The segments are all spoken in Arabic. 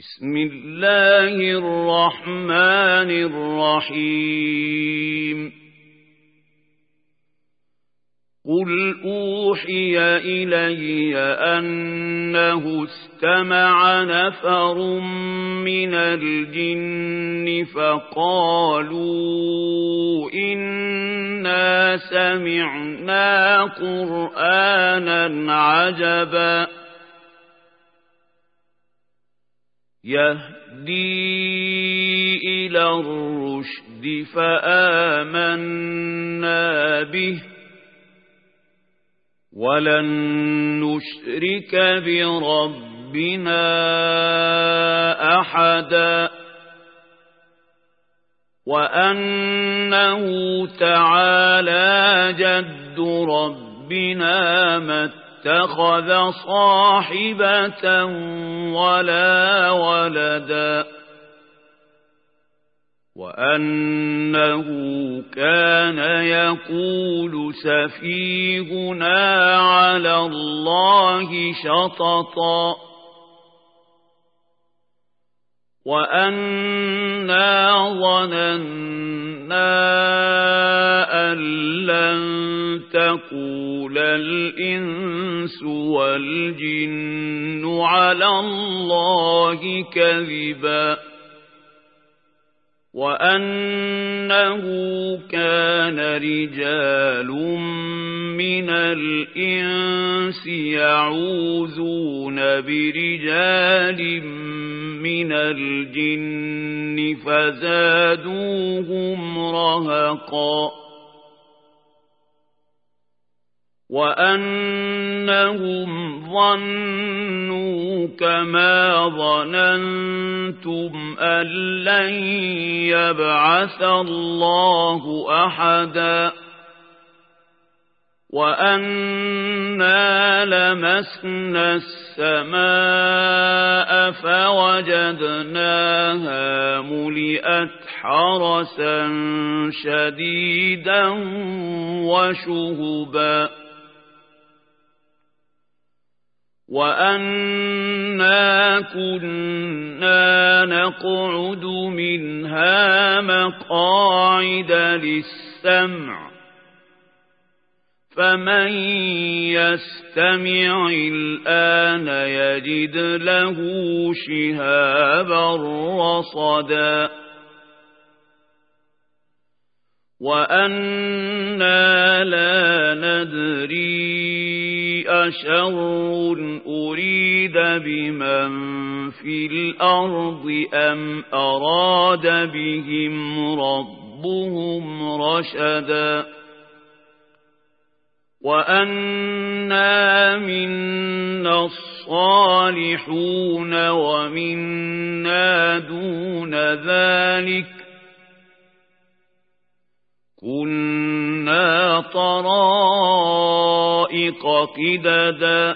بسم الله الرحمن الرحيم قل أوحي إلي أنه استمع نفر من الجن فقالوا إنا سمعنا قرآنا عجبا يهدي إلى الرشد فآمنا به ولن نشرك بربنا أحدا وأنه تعالى جد ربنا ما اتخذ صاحبة ولا ولدا وأنه كان يقول سفيهنا على الله شططا وأنا ظننا أن لن تقول الإنس والجن على الله كذبا وأنه كان رجال من الإنس يعوذون برجال من الجن فزادوهم رهقا وأنهم ظنوا كما ظننتم أن لن يبعث الله أحدا وأنا لمسنا السماء فوجدناها ملئت حرسا شديدا وشهبا وأنا كنا نقعد منها مقاعد للسمع فمن يستمع الآن يجد له شهابا رصدا وأنا لا ندري أشر أريد بمن في الأرض أم أراد بهم ربهم رشدا وأنا منا الصالحون ومنا دون ذلك كنا طرائق قددا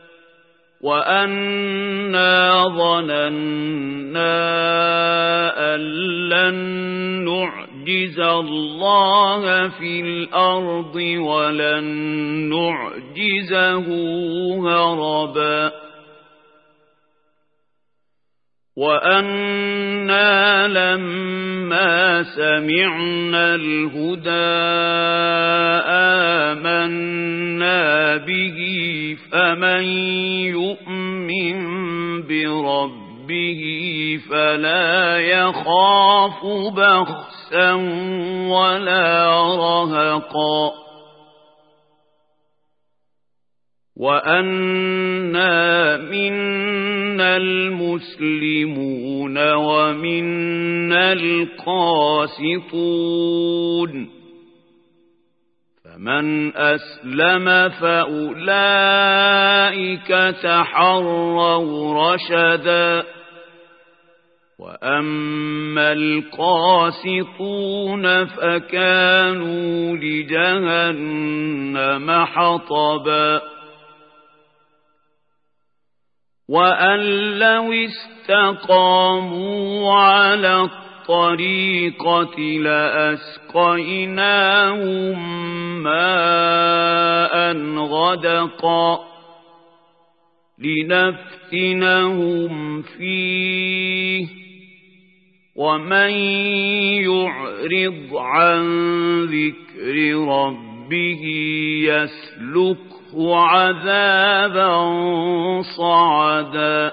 وأنا ظننا أن لن نعجز الله في الأرض ولن نعجزه هربا وأنا لما سمعنا الهدى آمنا به فمن يؤمن بربه فلا يخاف بخسا ولا رهقا وأنا منا المسلمون ومنا القاسطون فمن أسلم فأولئك تحروا رشدا وأما القاسطون فكانوا لجهنم حطبا وأن لو استقاموا على الطريقة لأسقيناهم ماء غدقا لنفتنهم فيه ومن يعرض عن ذكر ربه يسلكه عذابا صعدا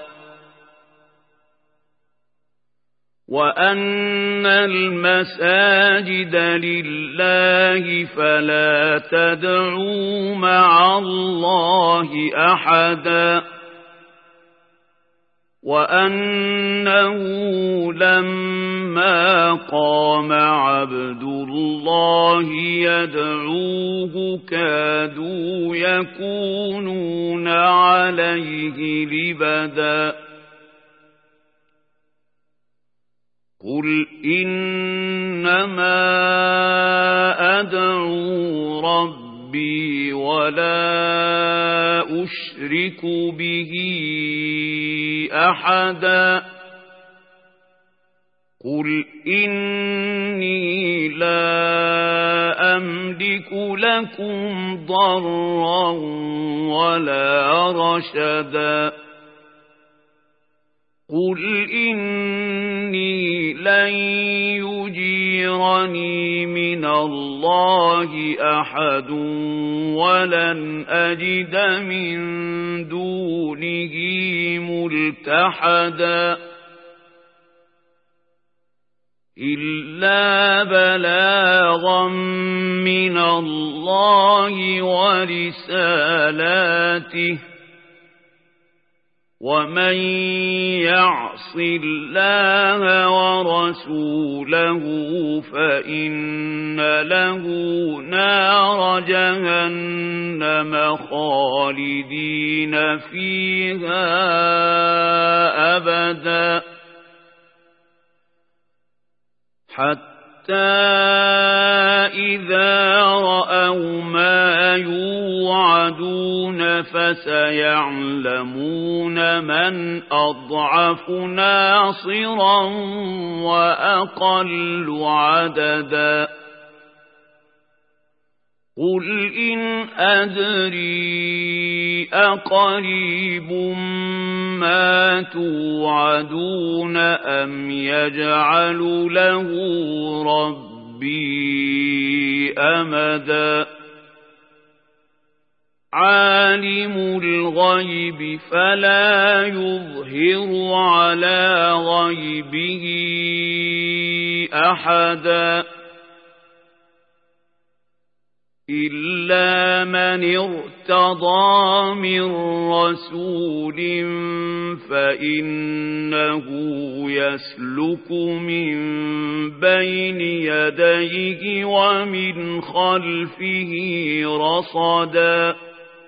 وأن المساجد لله فلا تدعوا مع الله أحدا وأنه لما قام عبد الله يدعوه كادوا يكونون عليه لبدا قل إنما أدعو ربي ولا أشرك به أحدا قل إني لا أملك لكم ضرا ولا رشدا قل إني لن يجيرني من الله أحد ولن أجد من دونه ملتحدا إلا بلاغا من الله ورسالاته ومن يعص الله ورسوله فإن له نار جهنم خالدين فيها أبدا حتى إذا رأوا ما يوعدون فسيعلمون من أضعف ناصرا وأقل عددا قل إن أدري أقريب ما توعدون أم يجعل له ربي أمدا عالم الغيب فلا يظهر على غيبه أحدا إلا من ارتضى من رسول فإنه يسلك من بين يديه ومن خلفه رصدا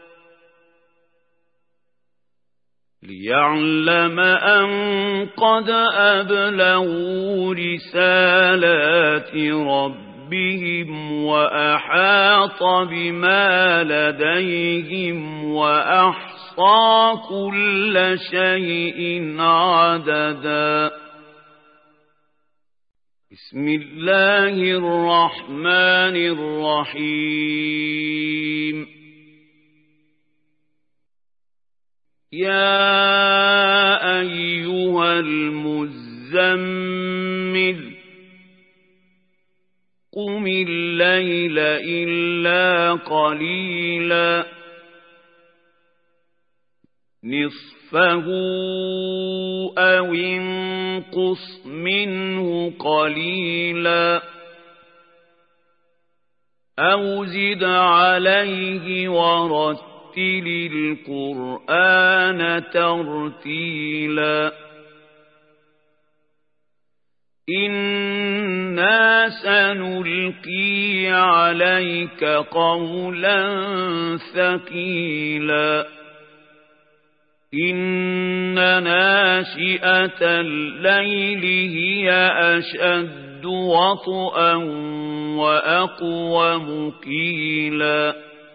ليعلم أن قد أبلغوا رسالات ربهم وأحاط بما لديهم وأحصى كل شيء عددا بسم الله الرحمن الرحيم يا أيها المزمل قم الليل إلا قليلا نصفه أو انقص منه قليلا أو زد عليه ورتل القرآن ترتيلا إنا سنلقي عليك قولا ثقيلا إن ناشئة الليل هي أشد وطئا وأقوم قيلا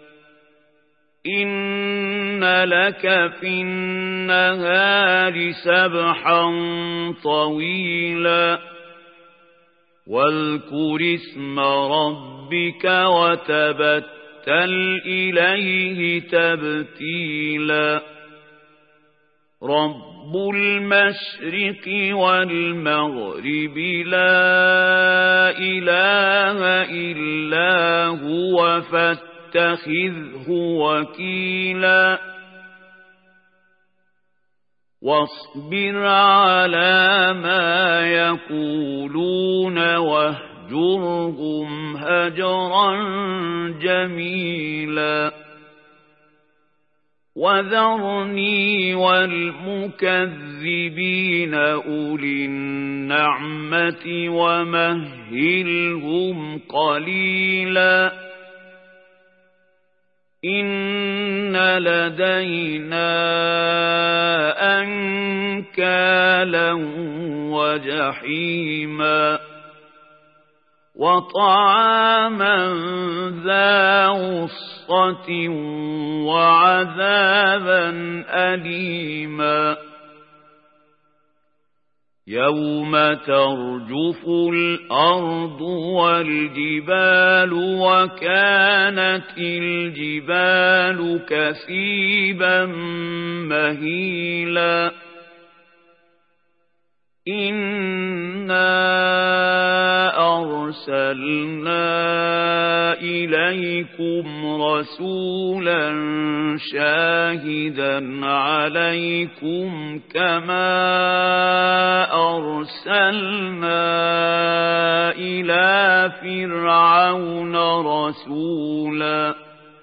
إن لك في النهار سبحا طويلا واذكر اسم ربك وتبتل إليه تبتيلا رب المشرق والمغرب لا إله إلا هو فاتخذه وكيلا واصبر على ما يقولون واهجرهم هجرا جميلا وذرني والمكذبين أولي النعمة ومهلهم قليلا إن لدينا أنكالا وجحيما وطعاما ذا غصة وعذابا أليما يوم ترجف الأرض والجبال وكانت الجبال كثيبا مهيلا إنا أرسلنا إليكم رسولا شاهدا عليكم كما أرسلنا إلى فرعون رسولا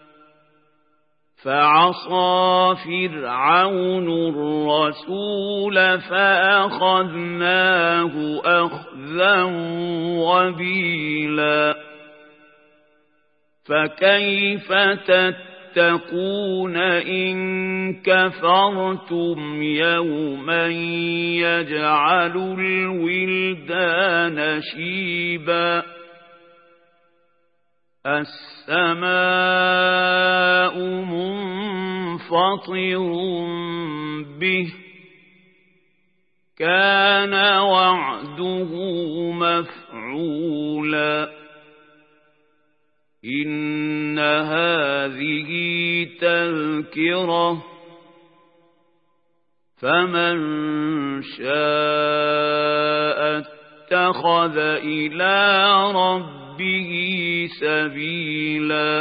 فعصى فرعون الرسول فأخذناه أخذا وبيلا فكيف تتقون إن كفرتم يوما يجعل الولدان شيبا السماء منفطر به كان وعده مفعولا إن هذه تذكرة فمن شاء اتخذ إلى ربه سبيلا